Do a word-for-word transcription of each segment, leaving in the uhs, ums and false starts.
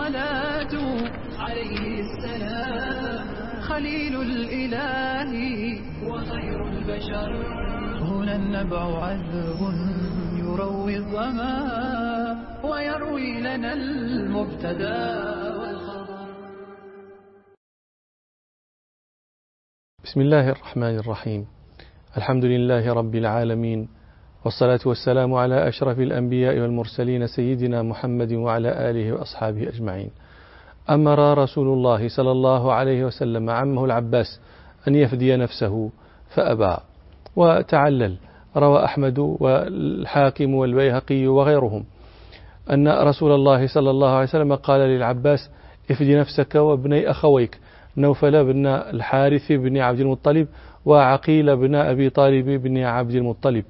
الصلاة عليه السلام خليل الإله وخير البشر. هنا النبع عذب يروي الظما ويروي لنا المبتدا والخبر. بسم الله الرحمن الرحيم. الحمد لله رب العالمين، والصلاة والسلام على أشرف الأنبياء والمرسلين سيدنا محمد وعلى آله وأصحابه أجمعين. أمر رسول الله صلى الله عليه وسلم عمه العباس أن يفدي نفسه فأبى وتعلل. روى أحمد والحاكم والبيهقي وغيرهم أن رسول الله صلى الله عليه وسلم قال للعباس: افدي نفسك وابني أخويك نوفل بن الحارث بن عبد المطلب وعقيل بن أبي طالب بن عبد المطلب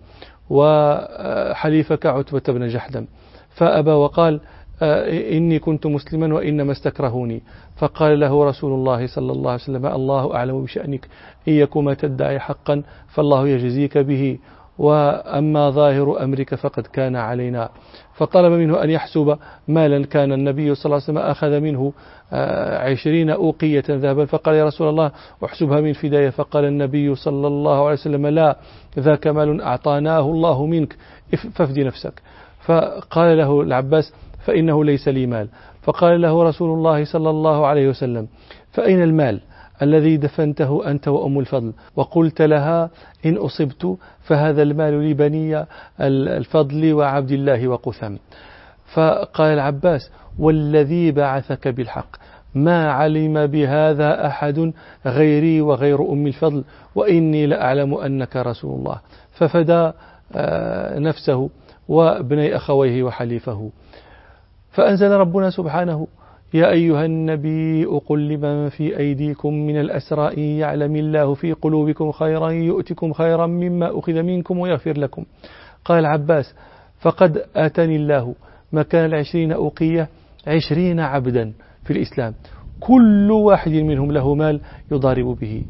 وحليفك عتبة بن جحدم. فأبى وقال: إني كنت مسلما وإنما استكرهوني. فقال له رسول الله صلى الله عليه وسلم: الله أعلم بشأنك، إن يكن تدعي حقا فالله يجزيك به، وأما ظاهر أمرك فقد كان علينا. فطلب منه أن يحسب مالا كان النبي صلى الله عليه وسلم أخذ منه عشرين أوقية ذهبا. فقال: يا رسول الله احسبها من فداية. فقال النبي صلى الله عليه وسلم: لا، ذاك مال أعطاناه الله منك فافدي نفسك. فقال له العباس: فإنه ليس لي مال. فقال له رسول الله صلى الله عليه وسلم: فأين المال الذي دفنته أنت وأم الفضل وقلت لها إن أصبت فهذا المال لبني الفضل وعبد الله وقثم؟ فقال العباس: والذي بعثك بالحق ما علم بهذا أحد غيري وغير أم الفضل، وإني لأعلم أنك رسول الله. ففدى نفسه وابني أخويه وحليفه. فأنزل ربنا سبحانه: يا أيها النبي قل لمن في أيديكم من الأسرى إن يعلم الله في قلوبكم خيرا يؤتكم خيرا مما أخذ منكم ويغفر لكم. قال العباس: فقد آتاني الله مكان العشرين أوقية عشرين عبدا في الإسلام، كل واحد منهم له مال يضارب به.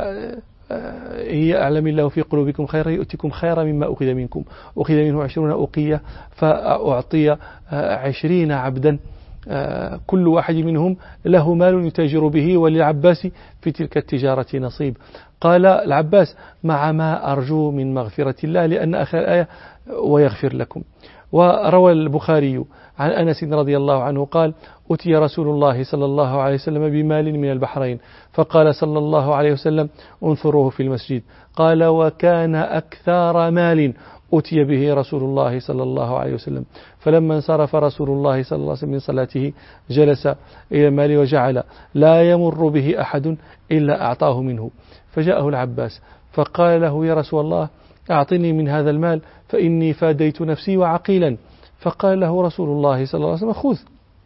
إن يعلم الله في قلوبكم خيرا يؤتكم خيرا مما أخذ منكم. أخذ منه عشرون أوقية فأعطي عشرين عبدا، كل واحد منهم له مال يتاجر به، وللعباس في تلك التجارة نصيب. قال العباس: مع ما أرجو من مغفرة الله، لأن آخر الآية ويغفر لكم. وروى البخاري عن أنس رضي الله عنه قال: أتي رسول الله صلى الله عليه وسلم بمال من البحرين، فقال صلى الله عليه وسلم: انثروه في المسجد. قال: وكان أكثر مال أتي به رسول الله صلى الله عليه وسلم. فلما انصرف رسول الله صلى الله عليه وسلم من صلاته جلس إلى المال وجعل لا يمر به أحد إلا أعطاه منه. فجاءه العباس فقال له: يا رسول الله أعطني من هذا المال فإني فاديت نفسي وعقيلا. فقال له رسول الله صلى الله عليه وسلم: خذ.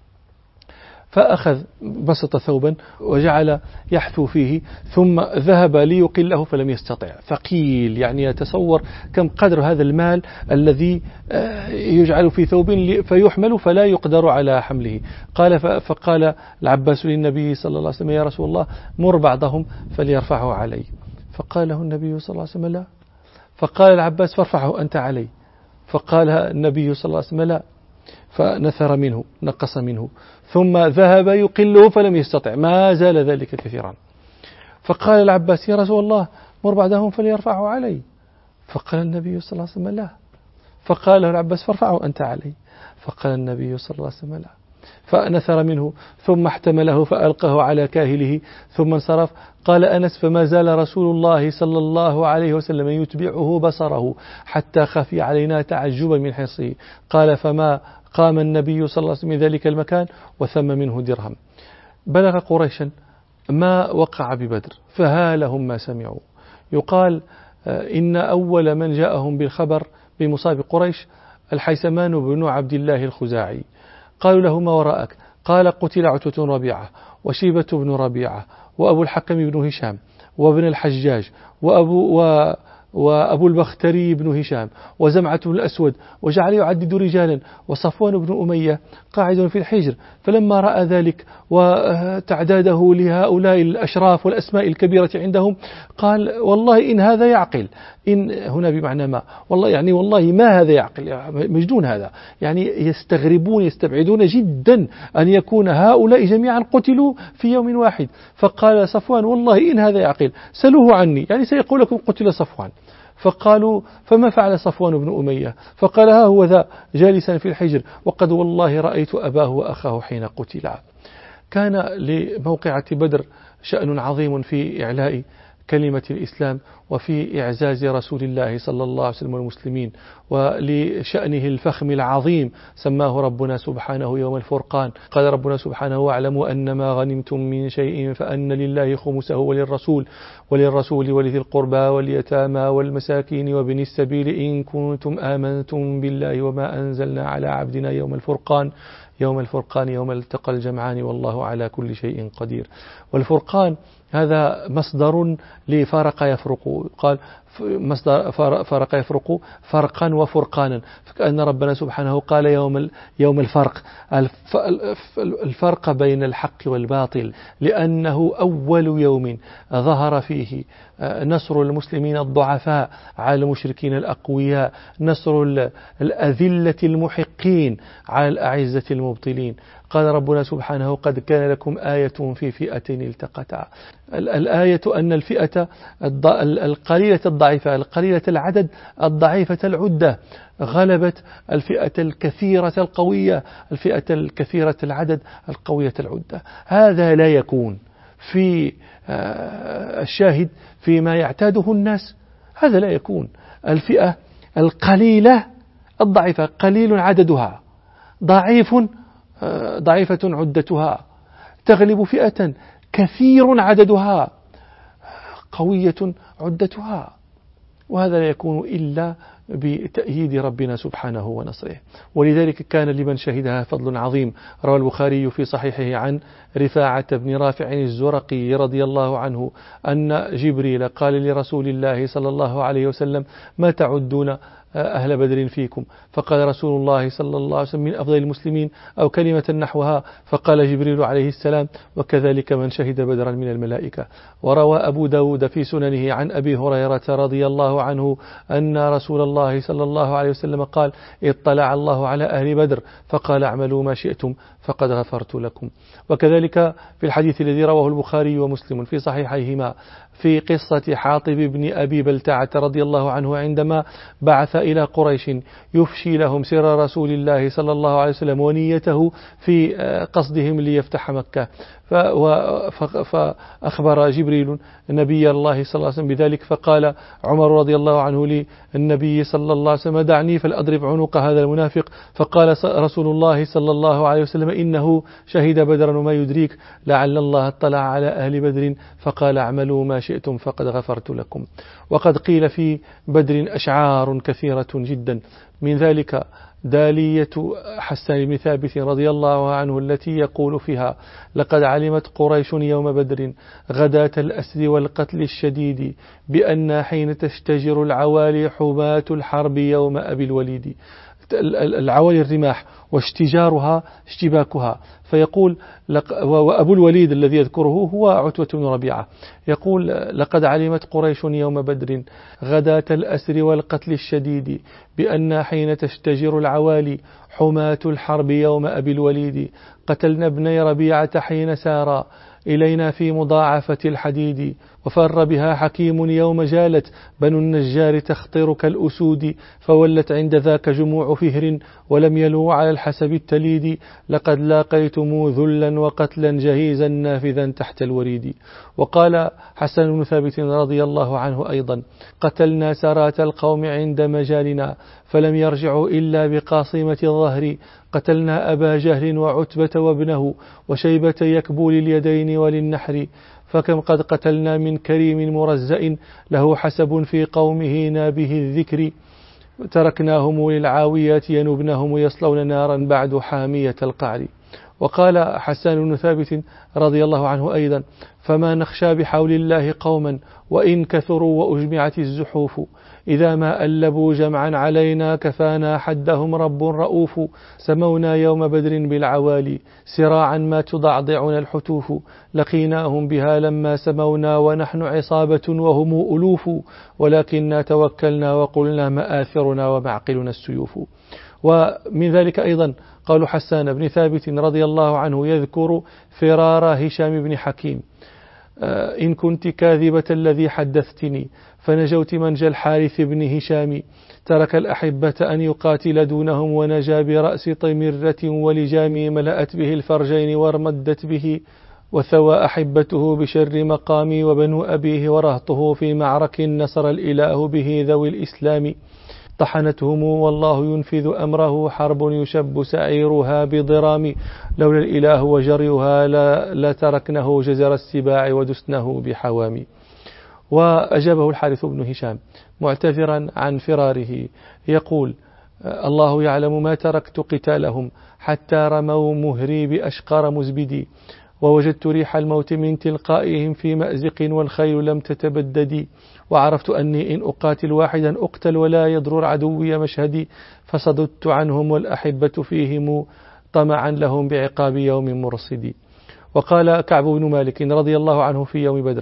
فأخذ بسط ثوبا وجعل يحثو فيه، ثم ذهب ليقله فلم يستطع. ثقيل، يعني يتصور كم قدر هذا المال الذي يجعل في ثوب فيحمل فلا يقدر على حمله. قال فقال العباس للنبي صلى الله عليه وسلم: يا رسول الله مر بعضهم فليرفعه علي. فقال له النبي صلى الله عليه وسلم: لا. فقال العباس: فارفعه أنت علي. فقال النبي صلى الله عليه وسلم: لا. فنثر منه، نقص منه، ثم ذهب يقله فلم يستطع، ما زال ذلك كثيرا. فقال العباس: يا رسول الله مر بعدهم فليرفعه علي. فقال النبي صلى الله عليه وسلم: لا. فقال له العباس: فارفعه أنت علي. فقال النبي صلى الله عليه وسلم: لا. فنثر منه ثم احتمله فألقاه على كاهله ثم انصرف. قال أنس: فما زال رسول الله صلى الله عليه وسلم يتبعه بصره حتى خفي علينا تعجبا من حرصه. قال: فما قام النبي صلى الله عليه وسلم من ذلك المكان وثم منه درهم. بلغ قريشا ما وقع ببدر فهالهم ما سمعوا. يقال إن أول من جاءهم بالخبر بمصاب قريش الحيثمان بن عبد الله الخزاعي. قالوا له: ما وراءك؟ قال: قتل عتبة بن ربيعة وشيبة بن ربيعة وأبو الحكم بن هشام وابن الحجاج وأبو وأبو البختري بن هشام وزمعة الأسود، وجعل يعدد رجالا، وصفوان بن أمية قاعد في الحجر. فلما رأى ذلك وتعداده لهؤلاء الأشراف والأسماء الكبيرة عندهم قال والله إن هذا يعقل، إن هنا بمعنى ما، والله يعني والله ما هذا يعقل، مجنون هذا، يعني يستغربون يستبعدون جدا أن يكون هؤلاء جميعا قتلوا في يوم واحد. فقال صفوان والله إن هذا يعقل سلوه عني، يعني سيقول لكم قتل صفوان. فقالوا فما فعل صفوان بن أمية؟ فقال ها هو ذا جالسا في الحجر، وقد والله رأيت أباه وأخاه حين قتلا. كان لموقعة بدر شأن عظيم في إعلاء كلمة الإسلام وفي إعزاز رسول الله صلى الله عليه وسلم والمسلمين، ولشأنه الفخم العظيم سماه ربنا سبحانه يوم الفرقان. قال ربنا سبحانه واعلموا أنما غنمتم من شيء فأن لله خمسه وللرسول وللرسول ولذي القربى واليتامى والمساكين وابن السبيل إن كنتم آمنتم بالله وما أنزلنا على عبدنا يوم الفرقان يوم الفرقان يوم التقى الجمعان والله على كل شيء قدير. والفرقان هذا مصدر لفرق يفرق، قال مصدر فرق يفرق فرقا وفرقانا، فكأن ربنا سبحانه قال يوم يوم الفرق، الفرق بين الحق والباطل، لأنه أول يوم ظهر فيه نصر المسلمين الضعفاء على المشركين الأقوياء، نصر الأذلة المحقين على الأعزة المبطلين. قال ربنا سبحانه قد كان لكم آية في فئتين التقتا. الآية أن الفئة القليلة الضعيفة القليلة العدد الضعيفة العدة غلبت الفئة الكثيرة القوية، الفئة الكثيرة العدد القوية العدة. هذا لا يكون في الشاهد فيما يعتاده الناس، هذا لا يكون. الفئة القليلة الضعيفة قليل عددها ضعيف ضعيفة عدتها تغلب فئة كثير عددها قوية عدتها، وهذا لا يكون إلا بتأييد ربنا سبحانه ونصره. ولذلك كان لمن شهدها فضل عظيم. روى البخاري في صحيحه عن رفاعة بن رافع الزرقي رضي الله عنه أن جبريل قال لرسول الله صلى الله عليه وسلم ما تعدون أهل بدر فيكم؟ فقال رسول الله صلى الله عليه وسلم من أفضل المسلمين أو كلمة نحوها. فقال جبريل عليه السلام وكذلك من شهد بدرا من الملائكة. وروى أبو داود في سننه عن أبي هريرة رضي الله عنه أن رسول الله صلى الله عليه وسلم قال اطلع الله على أهل بدر فقال اعملوا ما شئتم فقد غفرت لكم. وكذلك في الحديث الذي رواه البخاري ومسلم في صحيحيهما في قصة حاطب بن أبي بلتعة رضي الله عنه عندما بعث إلى قريش يفشي لهم سر رسول الله صلى الله عليه وسلم ونيته في قصدهم ليفتح مكة، فأخبر جبريل نبي الله صلى الله عليه وسلم بذلك، فقال عمر رضي الله عنه للنبي صلى الله عليه وسلم دعني فلأضرب عنق هذا المنافق. فقال رسول الله صلى الله عليه وسلم إنه شهد بدرا وما يدريك لعل الله اطلع على أهل بدر فقال اعملوا ما شئتم فقد غفرت لكم. وقد قيل في بدر أشعار كثيرة جدا، من ذلك دالية حسان بن ثابت رضي الله عنه التي يقول فيها لقد علمت قريش يوم بدر غداة الأسر والقتل الشديد بأن حين تشتجر العوالي حماة الحرب يوم أبي الوليد. العوالي الرماح واشتجارها اشتباكها. فيقول وأبو الوليد الذي يذكره هو عتبة بن ربيعة، يقول لقد علمت قريش يوم بدر غداة الأسر والقتل الشديد بأن حين تشتجر العوالي حماة الحرب يوم أبي الوليد قتلنا ابني ربيعة حين سارا إلينا في مضاعفة الحديد وفر بها حكيم يوم جالت بنو النجار تخطر كالأسود فولت عند ذاك جموع فهر ولم يلو على الحسب التليد لقد لاقيتم ذلا وقتلا جهيزا نافذا تحت الوريد. وقال حسن بن ثابت رضي الله عنه أيضا قتلنا سرات القوم عند مجالنا فلم يرجعوا إلا بقاصمة الظهر قتلنا أبا جهل وعتبة وابنه وشيبة يكبو لليدين وللنحر فكم قد قتلنا من كريم مرزأ له حسب في قومه نابه الذكر تركناهم للعاويات ينبنهم يصلون نارا بعد حامية القعر. وقال حسان بن ثابت رضي الله عنه أيضا: فما نخشى بحول الله قوما وإن كثروا وأجمعت الزحوف، إذا ما ألبوا جمعا علينا كفانا حدهم رب رؤوف، سمونا يوم بدر بالعوالي سراعا ما تضعضعنا الحتوف، لقيناهم بها لما سمونا ونحن عصابة وهم ألوف، ولكننا توكلنا وقلنا مآثرنا ومعقلنا السيوف. ومن ذلك أيضا قال حسان بن ثابت رضي الله عنه يذكر فرار هشام بن حكيم: إن كنت كاذبة الذي حدثتني فنجوت منجى الحارث بن هشام، ترك الأحبة أن يقاتل دونهم ونجا برأس طمرة ولجام، ملأت به الفرجين وارمدت به، وثوى أحبته بشر مقامي، وبنو أبيه ورهطه في معرك نصر الإله به ذوي الإسلام، طحنتهم والله ينفذ أمره حرب يشب سعيرها بضرام، لولا الإله وجريها لتركنه جزر السباع ودسنه بحوام. وأجابه الحارث بن هشام معتذرا عن فراره يقول: الله يعلم ما تركت قتالهم حتى رموا مهري بأشقر مزبدي، ووجدت ريح الموت من تلقائهم في مأزق والخيل لم تتبددي، وعرفت أني إن أقاتل واحدا أقتل ولا يضرر عدوي مشهدي، فصددت عنهم والأحبة فيهم طمعا لهم بعقاب يوم مرصدي. وقال كعب بن مالك رضي الله عنه في يوم بدر: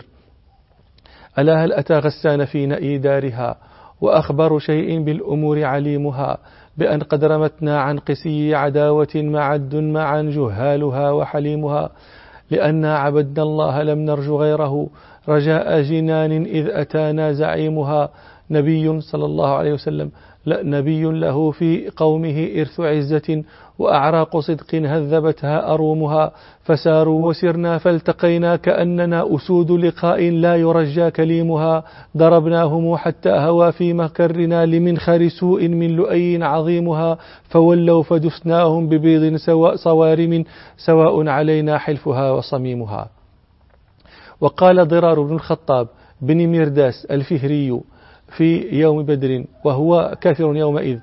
ألا هل أتى غسان في نأي دارها، وأخبر شيء بالأمور عليمها، بأن قد رمتنا عن قسي عداوة معد معا جهالها وحليمها، لأننا عبدنا الله لم نرج غيره، رجاء جنان إذ أتانا زعيمها، نبي صلى الله عليه وسلم لا نبي له في قومه إرث عزة، وأعراق صدق هذبتها أرومها، فساروا وسرنا فالتقينا كأننا أسود لقاء لا يرجى كليمها، ضربناهم حتى هوى في مكرنا لمنخر سوء من لؤي عظيمها، فولوا فدسناهم ببيض سواء صوارم سواء علينا حلفها وصميمها. وقال ضرار بن الخطاب بن مرداس الفهري في يوم بدر وهو كافر يومئذ: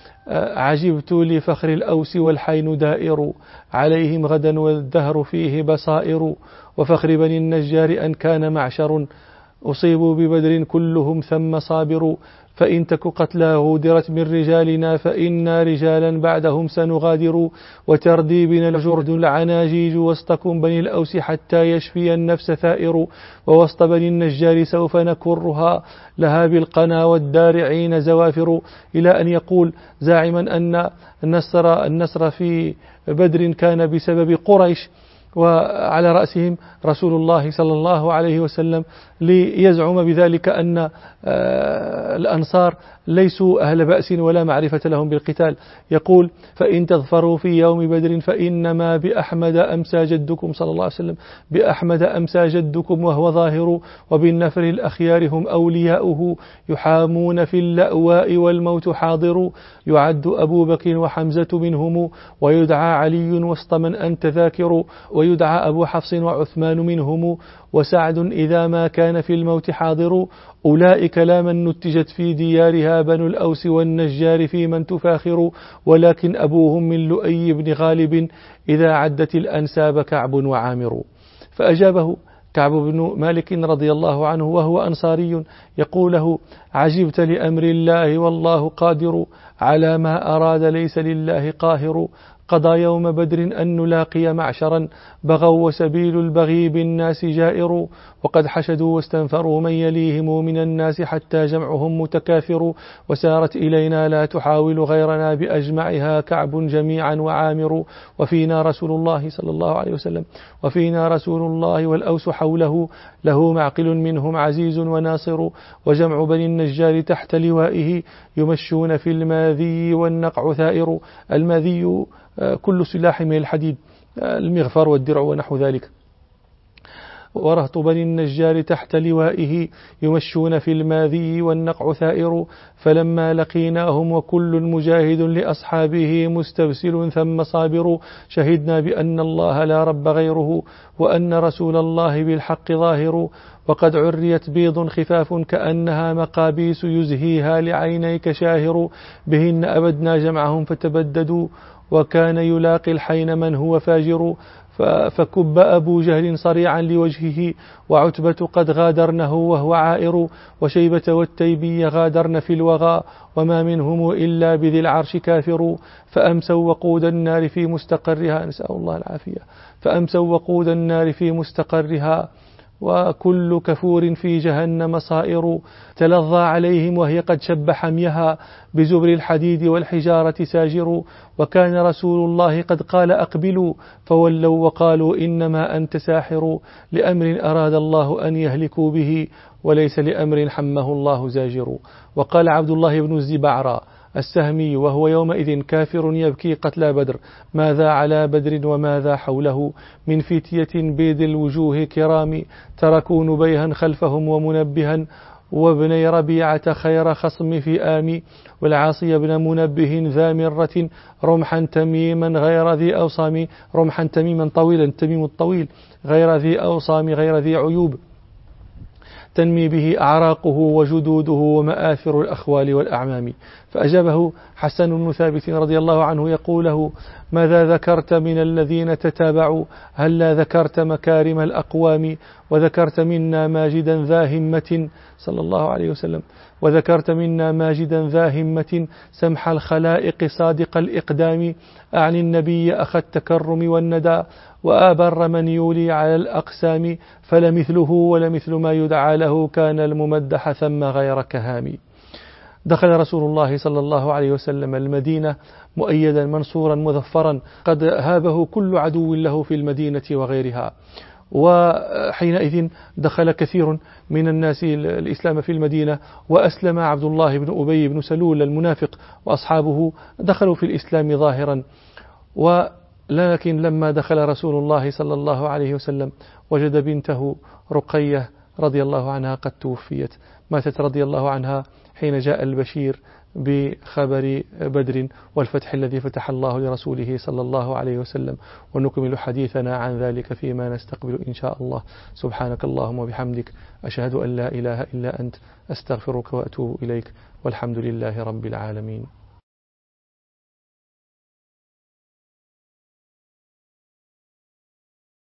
عجبت لفخر الأوس والحين دائر، عليهم غدا والدهر فيه بصائر، وفخر بني النجار أن كان معشر، أصيبوا ببدر كلهم ثم صابر، فإن تك قتلى غودرت من رجالنا، فإنا رجالا بعدهم سنغادر، وتردي بنا الجرد العناجيج، وسطكم بني الأوس حتى يشفي النفس ثائر، ووسط بني النجار سوف نكرها، لها بالقنا والدارعين زوافر، إلى أن يقول زاعما أن النصر, النصر في بدر كان بسبب قريش، وعلى رأسهم رسول الله صلى الله عليه وسلم، ليزعم بذلك أن الأنصار ليسوا أهل بأس ولا معرفة لهم بالقتال. يقول: فإن تظفروا في يوم بدر فإنما بأحمد أمسى جدكم صلى الله عليه وسلم، بأحمد أمسى جدكم وهو ظاهر، وبالنفر الأخيار هم أولياؤه، يحامون في اللأواء والموت حاضر، يعد أبو بكر وحمزة منهم، ويدعى علي وسط من أنت ذاكر، ويدعى أبو حفص وعثمان منهم، وسعد إذا ما كان في الموت حاضر، أولئك لا من نتجت في ديارها بنو الأوس والنجار في من تفاخر، ولكن أبوهم من لؤي بن غالب، إذا عدت الأنساب كعب وعامر. فأجابه كعب بن مالك رضي الله عنه وهو أنصاري يقول له: عجبت لأمر الله والله قادر، على ما أراد ليس لله قاهر، قضى يوم بدر أن نلاقي معشرا، بغوا وسبيل البغي بالناس جائر، وقد حشدوا واستنفروا من يليهم من الناس حتى جمعهم متكاثر، وسارت إلينا لا تحاول غيرنا بأجمعها كعب جميعا وعامر، وفينا رسول الله صلى الله عليه وسلم، وفينا رسول الله والأوس حوله، له معقل منهم عزيز وناصر، وجمع بني النجار تحت لوائه، يمشون في الماذي والنقع ثائر. الماذي كل سلاح من الحديد، المغفر والدرع ونحو ذلك. ورهط بني النجار تحت لوائه، يمشون في الماذي والنقع ثائر، فلما لقيناهم وكل مجاهد لأصحابه مستبسل ثم صابر، شهدنا بأن الله لا رب غيره، وأن رسول الله بالحق ظاهر، وقد عريت بيض خفاف كأنها مقابيس، يزهيها لعينيك شاهر، بهن أبدنا جمعهم فتبددوا، وكان يلاقي الحين من هو فاجر، فكب أبو جهل صريعا لوجهه، وعتبة قد غادرنه وهو عائر، وشيبة والتيبي غادرن في الوغى، وما منهم إلا بذي العرش كافر. فأمسوا وقود النار في مستقرها، نسأل الله العافية، فأمسوا وقود النار في مستقرها، وكل كفور في جهنم صائر. تلظى عليهم وهي قد شب حميها، بزبر الحديد والحجارة ساجر. وكان رسول الله قد قال أقبلوا، فولوا وقالوا إنما أنت ساحر، لأمر أراد الله أن يهلكوا به، وليس لأمر حمه الله زاجر. وقال عبد الله بن الزبعرى السهمي وهو يومئذ كافر يبكي قتلى بدر: ماذا على بدر وماذا حوله من فتية بيد الوجوه كرام، تركوا نبيها خلفهم ومنبها، وابني ربيعة خير خصم في آمي، والعاصي بن منبه ذا مرة، رمحا تميما غير ذي أوصام، رمحا تميما طويلا، تميم الطويل، غير ذي أوصام، غير ذي عيوب، تنمي به أعراقه وجدوده ومآثر الأخوال والأعمام. فأجابه حسن بن ثابت رضي الله عنه يقوله: ماذا ذكرت من الذين تتابعوا؟ هلا ذكرت مكارم الأقوام، وذكرت منا ماجدا ذا همة، صلى الله عليه وسلم، وذكرت منا ماجدا ذا همة، سمح الخلائق صادق الإقدام، أعني النبي أخ التكرم والندى، وآبر من يولي على الأقسام، فلمثله ولمثل ما يدعى له، كان الممدح ثم غير كهام. دخل رسول الله صلى الله عليه وسلم المدينة مؤيدا منصورا مظفرا، قد هابه كل عدو له في المدينة وغيرها. وحينئذ دخل كثير من الناس الإسلام في المدينة، وأسلم عبد الله بن أبي بن سلول المنافق وأصحابه، دخلوا في الإسلام ظاهرا. ولكن لما دخل رسول الله صلى الله عليه وسلم وجد بنته رقية رضي الله عنها قد توفيت، ماتت رضي الله عنها حين جاء البشير بخبر بدر والفتح الذي فتح الله لرسوله صلى الله عليه وسلم. ونكمل حديثنا عن ذلك فيما نستقبل إن شاء الله. سبحانك اللهم وبحمدك، أشهد أن لا إله إلا أنت، أستغفرك وأتوب إليك، والحمد لله رب العالمين.